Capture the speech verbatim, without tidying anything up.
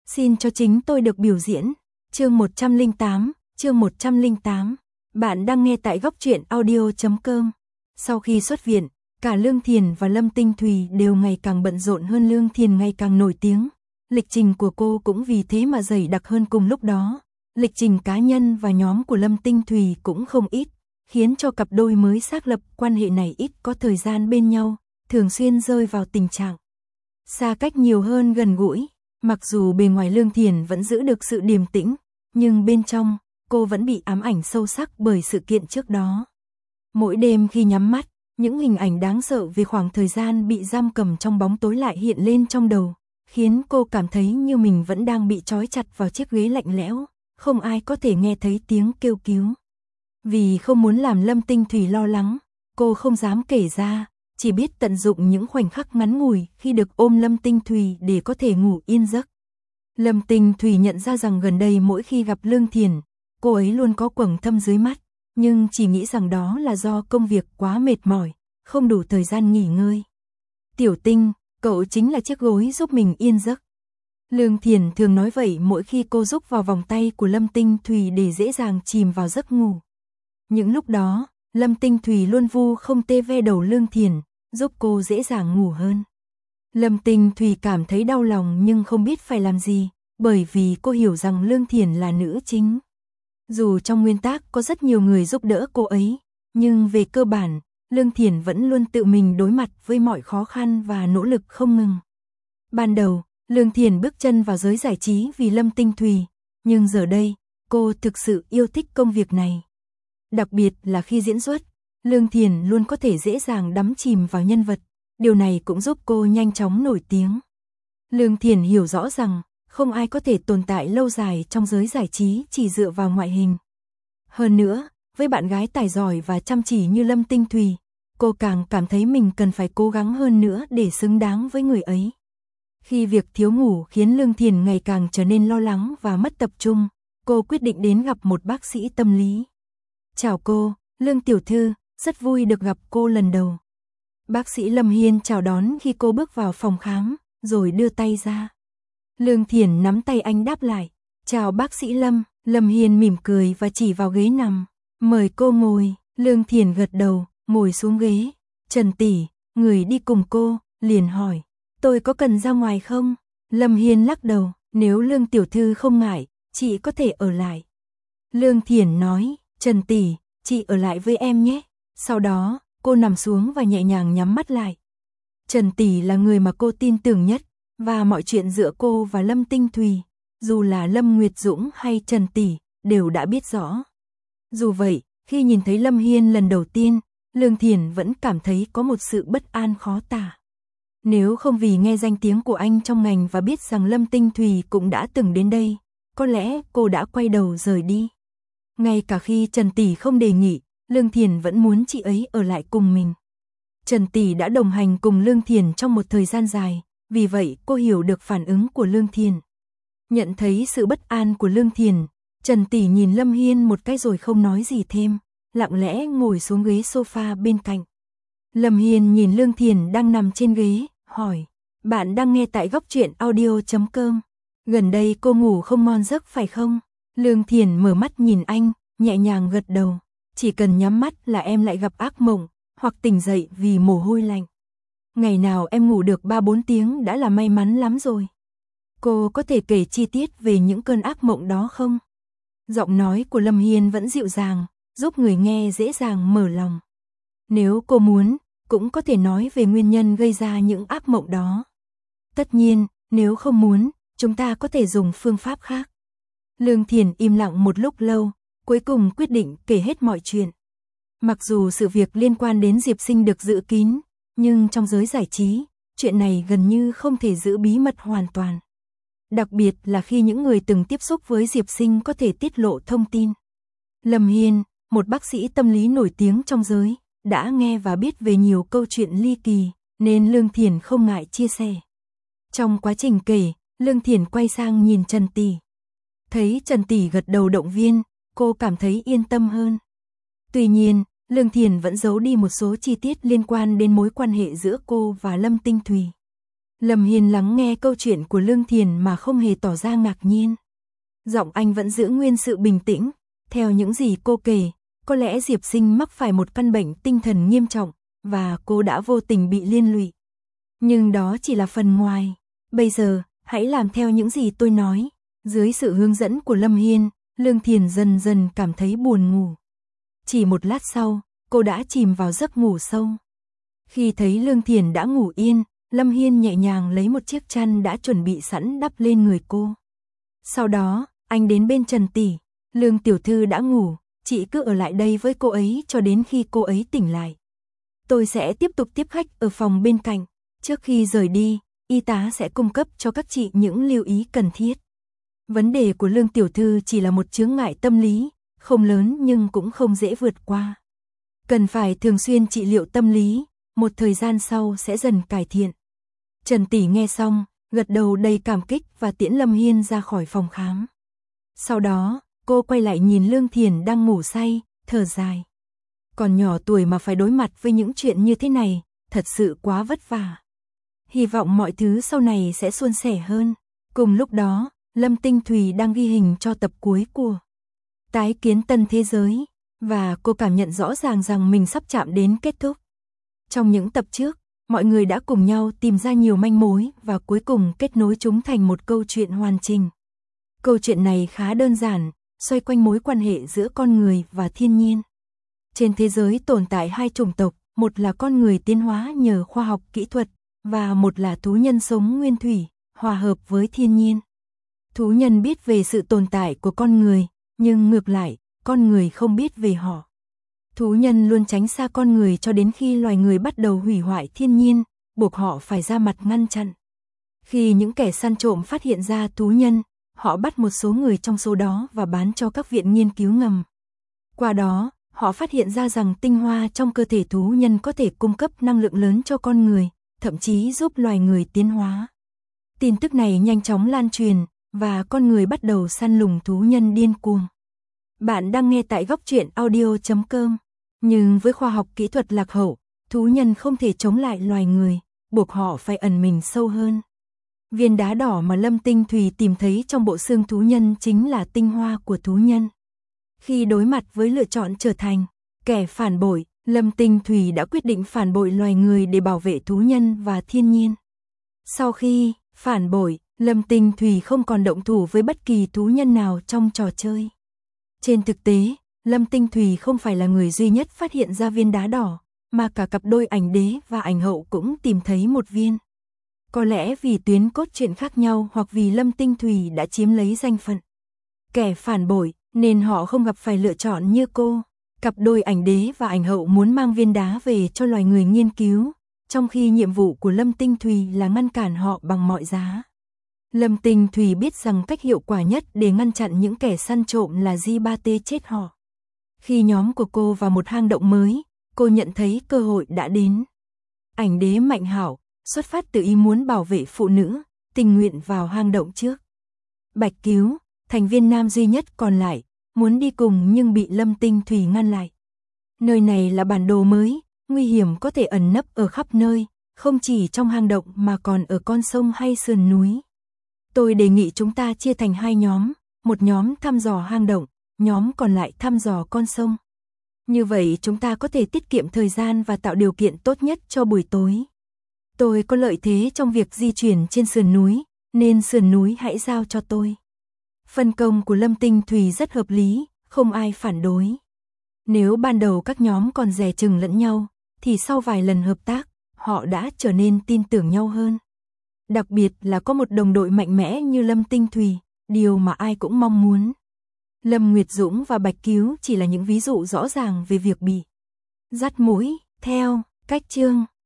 Xin cho chính tôi được biểu diễn. Chương một trăm lẻ tám, chương một trăm lẻ tám. Bạn đang nghe tại góc truyện audio chấm com. Sau khi xuất viện, cả Lương Thiền và Lâm Tinh Thùy đều ngày càng bận rộn hơn, Lương Thiền ngày càng nổi tiếng. Lịch trình của cô cũng vì thế mà dày đặc hơn, cùng lúc đó. Lịch trình cá nhân và nhóm của Lâm Tinh Thùy cũng không ít, khiến cho cặp đôi mới xác lập quan hệ này ít có thời gian bên nhau, thường xuyên rơi vào tình trạng xa cách nhiều hơn gần gũi. Mặc dù bề ngoài Lương Thiền vẫn giữ được sự điềm tĩnh, nhưng bên trong, cô vẫn bị ám ảnh sâu sắc bởi sự kiện trước đó. Mỗi đêm khi nhắm mắt, những hình ảnh đáng sợ về khoảng thời gian bị giam cầm trong bóng tối lại hiện lên trong đầu, khiến cô cảm thấy như mình vẫn đang bị trói chặt vào chiếc ghế lạnh lẽo, không ai có thể nghe thấy tiếng kêu cứu. Vì không muốn làm Lâm Tinh Thùy lo lắng, cô không dám kể ra, chỉ biết tận dụng những khoảnh khắc ngắn ngủi khi được ôm Lâm Tinh Thùy để có thể ngủ yên giấc. Lâm Tinh Thùy nhận ra rằng gần đây mỗi khi gặp Lương Thiền, cô ấy luôn có quầng thâm dưới mắt, nhưng chỉ nghĩ rằng đó là do công việc quá mệt mỏi, không đủ thời gian nghỉ ngơi. Tiểu Tinh, cậu chính là chiếc gối giúp mình yên giấc. Lương Thiền thường nói vậy mỗi khi cô rúc vào vòng tay của Lâm Tinh Thùy để dễ dàng chìm vào giấc ngủ. Những lúc đó, Lâm Tinh Thùy luôn vu không tê ve đầu Lương Thiền, giúp cô dễ dàng ngủ hơn. Lâm Tinh Thùy cảm thấy đau lòng nhưng không biết phải làm gì, bởi vì cô hiểu rằng Lương Thiền là nữ chính. Dù trong nguyên tắc có rất nhiều người giúp đỡ cô ấy, nhưng về cơ bản, Lương Thiền vẫn luôn tự mình đối mặt với mọi khó khăn và nỗ lực không ngừng. Ban đầu, Lương Thiền bước chân vào giới giải trí vì Lâm Tinh Thùy, nhưng giờ đây, cô thực sự yêu thích công việc này. Đặc biệt là khi diễn xuất, Lương Thiền luôn có thể dễ dàng đắm chìm vào nhân vật, điều này cũng giúp cô nhanh chóng nổi tiếng. Lương Thiền hiểu rõ rằng, không ai có thể tồn tại lâu dài trong giới giải trí chỉ dựa vào ngoại hình. Hơn nữa, với bạn gái tài giỏi và chăm chỉ như Lâm Tinh Thùy, cô càng cảm thấy mình cần phải cố gắng hơn nữa để xứng đáng với người ấy. Khi việc thiếu ngủ khiến Lương Thiền ngày càng trở nên lo lắng và mất tập trung, cô quyết định đến gặp một bác sĩ tâm lý. Chào cô, Lương tiểu thư, rất vui được gặp cô lần đầu. Bác sĩ Lâm Hiên chào đón khi cô bước vào phòng khám, rồi đưa tay ra. Lương Thiền nắm tay anh đáp lại. Chào bác sĩ Lâm. Lâm Hiên mỉm cười và chỉ vào ghế nằm. Mời cô ngồi. Lương Thiền gật đầu, ngồi xuống ghế. Trần tỷ, người đi cùng cô, liền hỏi. Tôi có cần ra ngoài không? Lâm Hiên lắc đầu. Nếu Lương tiểu thư không ngại, chị có thể ở lại. Lương Thiền nói. Trần tỷ, chị ở lại với em nhé. Sau đó, cô nằm xuống và nhẹ nhàng nhắm mắt lại. Trần tỷ là người mà cô tin tưởng nhất, và mọi chuyện giữa cô và Lâm Tinh Thùy, dù là Lâm Nguyệt Dũng hay Trần tỷ, đều đã biết rõ. Dù vậy, khi nhìn thấy Lâm Hiên lần đầu tiên, Lương Thiền vẫn cảm thấy có một sự bất an khó tả. Nếu không vì nghe danh tiếng của anh trong ngành và biết rằng Lâm Tinh Thùy cũng đã từng đến đây, có lẽ cô đã quay đầu rời đi. Ngay cả khi Trần tỷ không đề nghị, Lương Thiền vẫn muốn chị ấy ở lại cùng mình. Trần tỷ đã đồng hành cùng Lương Thiền trong một thời gian dài, vì vậy cô hiểu được phản ứng của Lương Thiền. Nhận thấy sự bất an của Lương Thiền, Trần tỷ nhìn Lâm Hiên một cái rồi không nói gì thêm, lặng lẽ ngồi xuống ghế sofa bên cạnh. Lâm Hiên nhìn Lương Thiền đang nằm trên ghế, hỏi, bạn đang nghe tại góc truyện audio chấm com. Gần đây cô ngủ không ngon giấc phải không? Lương Thiền mở mắt nhìn anh, nhẹ nhàng gật đầu. Chỉ cần nhắm mắt là em lại gặp ác mộng, hoặc tỉnh dậy vì mồ hôi lạnh. Ngày nào em ngủ được ba bốn tiếng đã là may mắn lắm rồi. Cô có thể kể chi tiết về những cơn ác mộng đó không? Giọng nói của Lâm Hiên vẫn dịu dàng, giúp người nghe dễ dàng mở lòng. Nếu cô muốn, cũng có thể nói về nguyên nhân gây ra những ác mộng đó. Tất nhiên, nếu không muốn, chúng ta có thể dùng phương pháp khác. Lương Thiền im lặng một lúc lâu, cuối cùng quyết định kể hết mọi chuyện. Mặc dù sự việc liên quan đến Diệp Sinh được giữ kín, nhưng trong giới giải trí, chuyện này gần như không thể giữ bí mật hoàn toàn. Đặc biệt là khi những người từng tiếp xúc với Diệp Sinh có thể tiết lộ thông tin. Lâm Hiên, một bác sĩ tâm lý nổi tiếng trong giới, đã nghe và biết về nhiều câu chuyện ly kỳ, nên Lương Thiền không ngại chia sẻ. Trong quá trình kể, Lương Thiền quay sang nhìn Trần tỷ. Thấy Trần tỷ gật đầu động viên, cô cảm thấy yên tâm hơn. Tuy nhiên, Lương Thiền vẫn giấu đi một số chi tiết liên quan đến mối quan hệ giữa cô và Lâm Tinh Thùy. Lâm Hiên lắng nghe câu chuyện của Lương Thiền mà không hề tỏ ra ngạc nhiên. Giọng anh vẫn giữ nguyên sự bình tĩnh, theo những gì cô kể, có lẽ Diệp Sinh mắc phải một căn bệnh tinh thần nghiêm trọng, và cô đã vô tình bị liên lụy. Nhưng đó chỉ là phần ngoài. Bây giờ, hãy làm theo những gì tôi nói. Dưới sự hướng dẫn của Lâm Hiên, Lương Thiền dần dần cảm thấy buồn ngủ. Chỉ một lát sau, cô đã chìm vào giấc ngủ sâu. Khi thấy Lương Thiền đã ngủ yên, Lâm Hiên nhẹ nhàng lấy một chiếc chăn đã chuẩn bị sẵn đắp lên người cô. Sau đó, anh đến bên Trần tỷ. Lương tiểu thư đã ngủ, chị cứ ở lại đây với cô ấy cho đến khi cô ấy tỉnh lại. Tôi sẽ tiếp tục tiếp khách ở phòng bên cạnh. Trước khi rời đi, y tá sẽ cung cấp cho các chị những lưu ý cần thiết. Vấn đề của Lương tiểu thư chỉ là một chướng ngại tâm lý, không lớn nhưng cũng không dễ vượt qua. Cần phải thường xuyên trị liệu tâm lý, một thời gian sau sẽ dần cải thiện. Trần tỷ nghe xong, gật đầu đầy cảm kích và tiễn Lâm Hiên ra khỏi phòng khám. Sau đó, cô quay lại nhìn Lương Thiền đang ngủ say, thở dài. Còn nhỏ tuổi mà phải đối mặt với những chuyện như thế này, thật sự quá vất vả. Hy vọng mọi thứ sau này sẽ suôn sẻ hơn. Cùng lúc đó, Lâm Tinh Thùy đang ghi hình cho tập cuối của Tái kiến tân thế giới, và cô cảm nhận rõ ràng rằng mình sắp chạm đến kết thúc. Trong những tập trước, mọi người đã cùng nhau tìm ra nhiều manh mối và cuối cùng kết nối chúng thành một câu chuyện hoàn chỉnh. Câu chuyện này khá đơn giản, xoay quanh mối quan hệ giữa con người và thiên nhiên. Trên thế giới tồn tại hai chủng tộc, một là con người tiến hóa nhờ khoa học kỹ thuật, và một là thú nhân sống nguyên thủy, hòa hợp với thiên nhiên. Thú nhân biết về sự tồn tại của con người, nhưng ngược lại, con người không biết về họ. Thú nhân luôn tránh xa con người cho đến khi loài người bắt đầu hủy hoại thiên nhiên, buộc họ phải ra mặt ngăn chặn. Khi những kẻ săn trộm phát hiện ra thú nhân, họ bắt một số người trong số đó và bán cho các viện nghiên cứu ngầm. Qua đó, họ phát hiện ra rằng tinh hoa trong cơ thể thú nhân có thể cung cấp năng lượng lớn cho con người, thậm chí giúp loài người tiến hóa. Tin tức này nhanh chóng lan truyền, và con người bắt đầu săn lùng thú nhân điên cuồng. Bạn đang nghe tại góc truyện audio chấm com. Nhưng với khoa học kỹ thuật lạc hậu, thú nhân không thể chống lại loài người, buộc họ phải ẩn mình sâu hơn. Viên đá đỏ mà Lâm Tinh Thùy tìm thấy trong bộ xương thú nhân chính là tinh hoa của thú nhân. Khi đối mặt với lựa chọn trở thành kẻ phản bội, Lâm Tinh Thùy đã quyết định phản bội loài người để bảo vệ thú nhân và thiên nhiên. Sau khi phản bội, Lâm Tinh Thùy không còn động thủ với bất kỳ thú nhân nào trong trò chơi. Trên thực tế, Lâm Tinh Thùy không phải là người duy nhất phát hiện ra viên đá đỏ, mà cả cặp đôi ảnh đế và ảnh hậu cũng tìm thấy một viên. Có lẽ vì tuyến cốt truyện khác nhau hoặc vì Lâm Tinh Thùy đã chiếm lấy danh phận kẻ phản bội, nên họ không gặp phải lựa chọn như cô. Cặp đôi ảnh đế và ảnh hậu muốn mang viên đá về cho loài người nghiên cứu, trong khi nhiệm vụ của Lâm Tinh Thùy là ngăn cản họ bằng mọi giá. Lâm Tinh Thùy biết rằng cách hiệu quả nhất để ngăn chặn những kẻ săn trộm là giê ba tê chết họ. Khi nhóm của cô vào một hang động mới, cô nhận thấy cơ hội đã đến. Ảnh đế Mạnh Hảo, xuất phát từ ý muốn bảo vệ phụ nữ, tình nguyện vào hang động trước. Bạch Cứu, thành viên nam duy nhất còn lại, muốn đi cùng nhưng bị Lâm Tinh Thùy ngăn lại. Nơi này là bản đồ mới, nguy hiểm có thể ẩn nấp ở khắp nơi, không chỉ trong hang động mà còn ở con sông hay sườn núi. Tôi đề nghị chúng ta chia thành hai nhóm, một nhóm thăm dò hang động, nhóm còn lại thăm dò con sông. Như vậy chúng ta có thể tiết kiệm thời gian và tạo điều kiện tốt nhất cho buổi tối. Tôi có lợi thế trong việc di chuyển trên sườn núi, nên sườn núi hãy giao cho tôi. Phân công của Lâm Tinh Thùy rất hợp lý, không ai phản đối. Nếu ban đầu các nhóm còn dè chừng lẫn nhau, thì sau vài lần hợp tác, họ đã trở nên tin tưởng nhau hơn. Đặc biệt là có một đồng đội mạnh mẽ như Lâm Tinh Thùy, điều mà ai cũng mong muốn. Lâm Nguyệt Dũng và Bạch Cứu chỉ là những ví dụ rõ ràng về việc bị dắt mũi, theo cách chương.